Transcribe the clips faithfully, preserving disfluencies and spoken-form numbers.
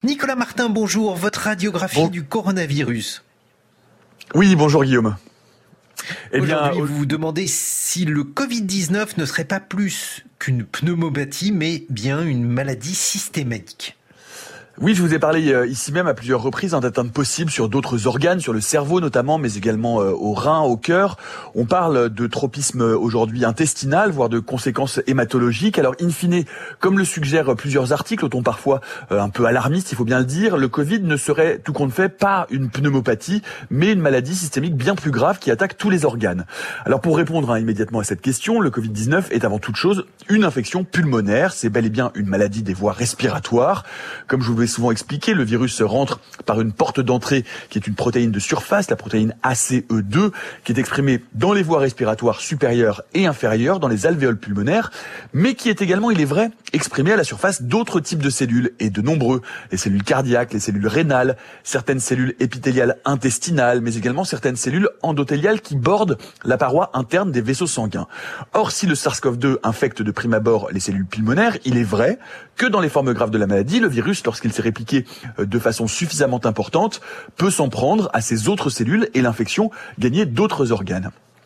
Nicolas Martin, bonjour. Votre radiographie bon. du coronavirus. Oui, bonjour Guillaume. Eh Aujourd'hui, bien, vous vous demandez si le covid dix-neuf ne serait pas plus qu'une pneumopathie, mais bien une maladie systémique. Oui, je vous ai parlé euh, ici même à plusieurs reprises hein, d'atteintes possibles sur d'autres organes, sur le cerveau notamment, mais également euh, au rein, au cœur. On parle de tropisme aujourd'hui intestinal, voire de conséquences hématologiques. Alors, in fine, comme le suggèrent plusieurs articles, au ton parfois euh, un peu alarmiste, il faut bien le dire, le Covid ne serait tout compte fait pas une pneumopathie, mais une maladie systémique bien plus grave qui attaque tous les organes. Alors, pour répondre hein, immédiatement à cette question, le covid dix-neuf est avant toute chose une infection pulmonaire. C'est bel et bien une maladie des voies respiratoires. Comme je vous l'ai souvent expliqué, le virus rentre par une porte d'entrée qui est une protéine de surface, la protéine A C E deux, qui est exprimée dans les voies respiratoires supérieures et inférieures, dans les alvéoles pulmonaires, mais qui est également, il est vrai, exprimée à la surface d'autres types de cellules, et de nombreux. Les cellules cardiaques, les cellules rénales, certaines cellules épithéliales intestinales, mais également certaines cellules endothéliales qui bordent la paroi interne des vaisseaux sanguins. Or, si le SARS-CoV deux infecte de prime abord les cellules pulmonaires, il est vrai que dans les formes graves de la maladie, le virus, lorsqu'il s'est répliqué de façon suffisamment importante, peut s'en prendre à ces autres cellules et l'infection gagner d'autres organes.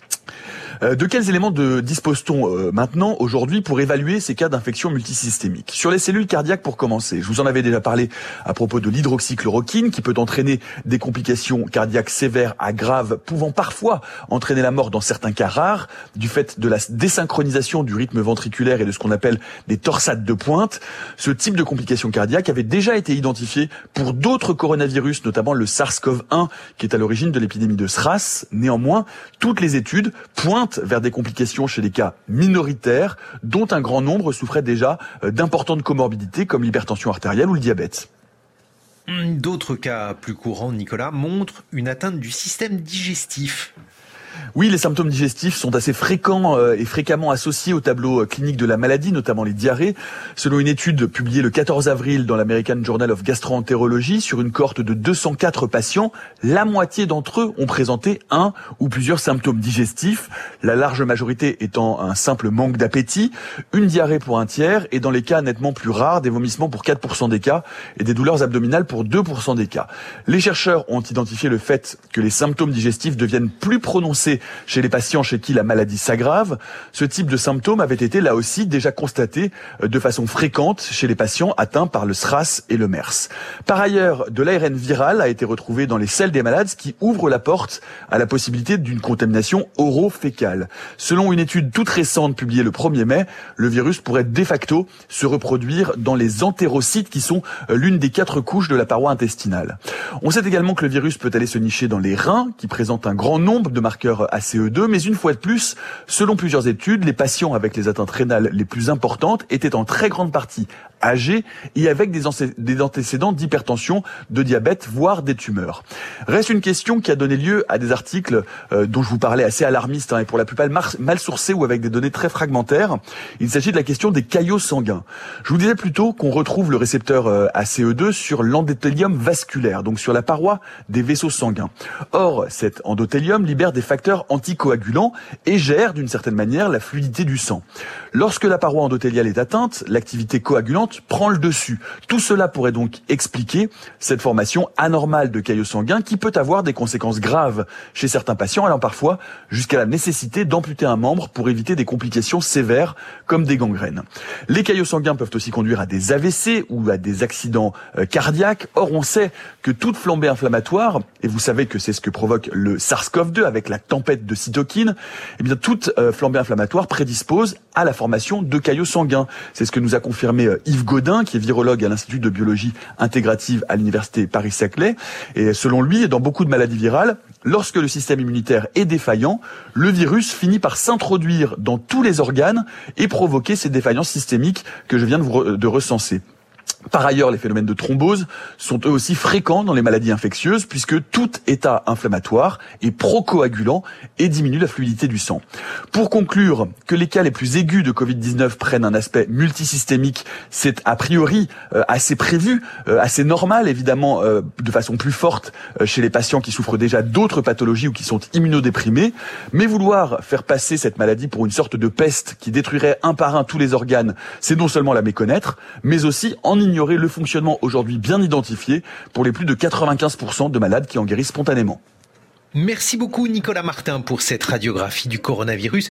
De quels éléments de, dispose-t-on euh, maintenant, aujourd'hui, pour évaluer ces cas d'infection multisystémique? Sur les cellules cardiaques, pour commencer, je vous en avais déjà parlé à propos de l'hydroxychloroquine, qui peut entraîner des complications cardiaques sévères à graves, pouvant parfois entraîner la mort dans certains cas rares, du fait de la désynchronisation du rythme ventriculaire et de ce qu'on appelle des torsades de pointe. Ce type de complications cardiaques avait déjà été identifié pour d'autres coronavirus, notamment le SARS-CoV un, qui est à l'origine de l'épidémie de SRAS. Néanmoins, toutes les études pointent vers des complications chez les cas minoritaires, dont un grand nombre souffraient déjà d'importantes comorbidités comme l'hypertension artérielle ou le diabète. D'autres cas plus courants, Nicolas, montrent une atteinte du système digestif. Oui, les symptômes digestifs sont assez fréquents et fréquemment associés au tableau clinique de la maladie, notamment les diarrhées. Selon une étude publiée le quatorze avril dans l'American Journal of Gastroenterology, sur une cohorte de deux cent quatre patients, la moitié d'entre eux ont présenté un ou plusieurs symptômes digestifs, la large majorité étant un simple manque d'appétit, une diarrhée pour un tiers, et dans les cas nettement plus rares, des vomissements pour quatre pour cent des cas et des douleurs abdominales pour deux pour cent des cas. Les chercheurs ont identifié le fait que les symptômes digestifs deviennent plus prononcés chez les patients chez qui la maladie s'aggrave. Ce type de symptômes avait été là aussi déjà constaté de façon fréquente chez les patients atteints par le SRAS et le MERS. Par ailleurs, de l'A R N viral a été retrouvé dans les selles des malades, ce qui ouvre la porte à la possibilité d'une contamination oro-fécale. Selon une étude toute récente publiée le premier mai, le virus pourrait de facto se reproduire dans les entérocytes qui sont l'une des quatre couches de la paroi intestinale. On sait également que le virus peut aller se nicher dans les reins, qui présentent un grand nombre de marqueurs A C E deux, mais une fois de plus, selon plusieurs études, les patients avec les atteintes rénales les plus importantes étaient en très grande partie âgés et avec des, des antécédents d'hypertension, de diabète, voire des tumeurs. Reste une question qui a donné lieu à des articles euh, dont je vous parlais assez alarmistes hein, et pour la plupart mal sourcés ou avec des données très fragmentaires. Il s'agit de la question des caillots sanguins. Je vous disais plutôt qu'on retrouve le récepteur euh, A C E deux sur l'endothélium vasculaire, donc sur la paroi des vaisseaux sanguins. Or, cet endothélium libère des facteurs anticoagulants et gère d'une certaine manière la fluidité du sang. Lorsque la paroi endothéliale est atteinte, l'activité coagulante prend le dessus. Tout cela pourrait donc expliquer cette formation anormale de caillots sanguins qui peut avoir des conséquences graves chez certains patients, allant parfois jusqu'à la nécessité d'amputer un membre pour éviter des complications sévères comme des gangrènes. Les caillots sanguins peuvent aussi conduire à des A V C ou à des accidents euh, cardiaques. Or, on sait que toute flambée inflammatoire, et vous savez que c'est ce que provoque le SARS-CoV deux avec la tempête de cytokines, eh bien toute euh, flambée inflammatoire prédispose à la formation de caillots sanguins. C'est ce que nous a confirmé euh, Yves Gaudin, qui est virologue à l'Institut de biologie intégrative à l'université Paris-Saclay. Et selon lui, dans beaucoup de maladies virales, lorsque le système immunitaire est défaillant, le virus finit par s'introduire dans tous les organes et provoquer ces défaillances systémiques que je viens de vous re- de recenser. Par ailleurs, les phénomènes de thrombose sont eux aussi fréquents dans les maladies infectieuses puisque tout état inflammatoire est procoagulant et diminue la fluidité du sang. Pour conclure que les cas les plus aigus de covid dix-neuf prennent un aspect multisystémique, c'est a priori euh, assez prévu, euh, assez normal évidemment euh, de façon plus forte euh, chez les patients qui souffrent déjà d'autres pathologies ou qui sont immunodéprimés, mais vouloir faire passer cette maladie pour une sorte de peste qui détruirait un par un tous les organes, c'est non seulement la méconnaître, mais aussi en ignorer ignorer le fonctionnement aujourd'hui bien identifié pour les plus de quatre-vingt-quinze pour cent de malades qui en guérissent spontanément. Merci beaucoup Nicolas Martin pour cette radiographie du coronavirus.